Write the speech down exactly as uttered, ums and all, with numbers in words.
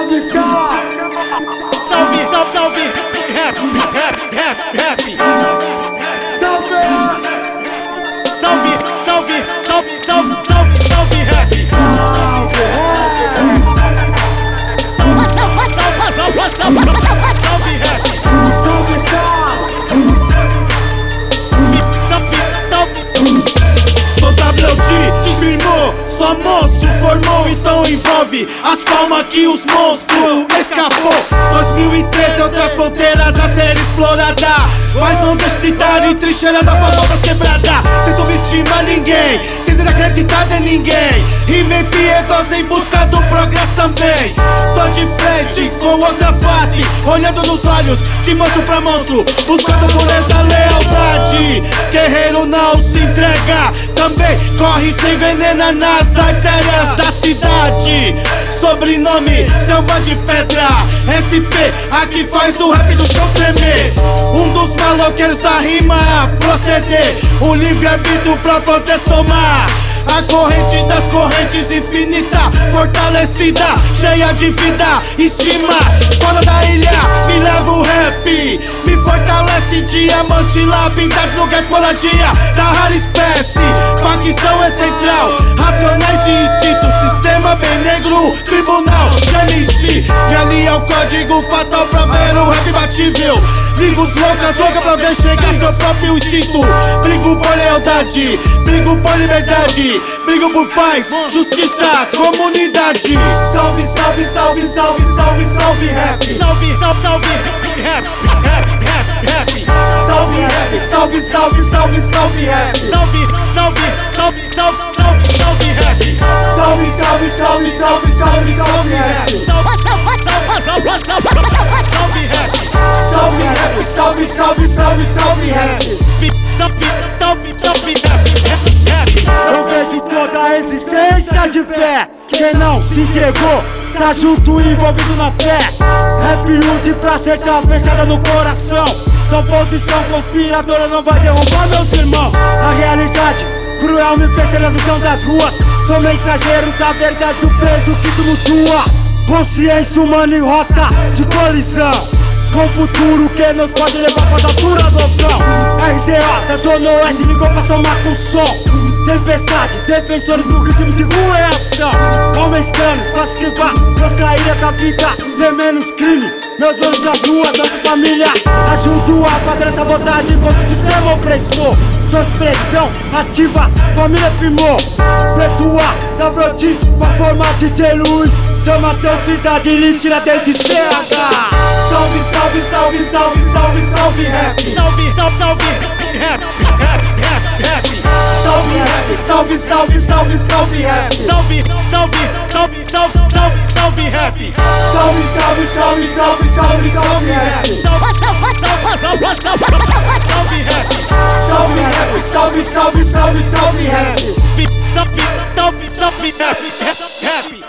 Salve, salve! Salve, salve, salve! Rap, rap, rap, rap! Salve! Salve, salve, salve, salve, salve, salve, rap! Salve, Salve, salve, salve, salve, rap! salve, salve! Salve, salve! Sou W D, firmou, só monstro formou, então envolve as palmas que os monstros escapou. dois mil e treze, outras fronteiras a ser explorada, mas não descritar em trincheira da das quebrada. Sem subestimar ninguém, sem desacreditar em ninguém, rima impiedosa em busca do progresso também. Tô de frente com outra face, olhando nos olhos de monstro pra monstro, buscando por essa lealdade. Guerreiro não se entrega, também corre sem veneno nas artérias da cidade. Sobrenome, selva de pedra, S P, aqui faz o rap do chão tremer. Um dos maloqueiros da rima a proceder, o livre-arbítrio pra poder somar. A corrente das correntes infinita, fortalecida, cheia de vida, estima. Fora da ilha, me leva o rap, me fortalece. Diamante lapidado no gueto moradia da rara espécie. Facção é central, racionais de instinto, sistema bem negro, tribunal de M C. Me alinha ao código fatal pra ver o rap batível. Ligo os loucas, louca pra ver chegar seu próprio instinto. Brigo por lealdade, brigo por liberdade, brigo por paz, justiça, comunidade. Salve, salve, salve, salve, salve, salve, rap! Salve, salve, salve, rap, rap, rap, rap. Salve, rap! Salve, salve, salve, salve, rap! Salve, salve, salve, salve, salve, salve, rap. Salve, salve, salve, salve, salve, salve, rap! Salve, salve, salve, salve, rap. Salve, rap! Salve, salve, salve, salve, rap! Salve, salve, salve, rap, rap. Eu vejo toda a existência de pé. Quem não se entregou, tá junto envolvido na fé. Rap lude pra acertar, fechada no coração. Composição conspiradora não vai derrubar meus irmãos. A realidade cruel me fez ter a visão das ruas. Sou mensageiro da verdade do peso que tumultua. Consciência humana em rota de colisão, com o futuro que nos pode levar pra altura do vulcão. R Z A da Zona Oeste ligou pra somar com som. Tempestade, defensores do ritmo de rua e ação. Homens canos pra se esquivar, meus traíras da vida, ter menos crime. Meus manos nas ruas, nossa família ajudo a fazer a sabotagem contra o sistema opressor. Sua expressão ativa, família firmou. Preto A, da Brody, pra formar D J Luiz. São Mateus, cidade, ele tira dentro de C H. Salve, salve, salve, salve, salve, salve, rap! Salve, salve, salve, rap, rap, rap, rap. Salve, rap! Salve, salve, salve, salve, rap! Salve, salve, salve, salve, salve, salve, rap. Salve, salve, salve, salve, salve, salve, rap! Salve, salve, salve, salve, salve, rap. Salve, rap! Salve, salve, salve, salve, rap! Salve, salve, salve, rap, rap.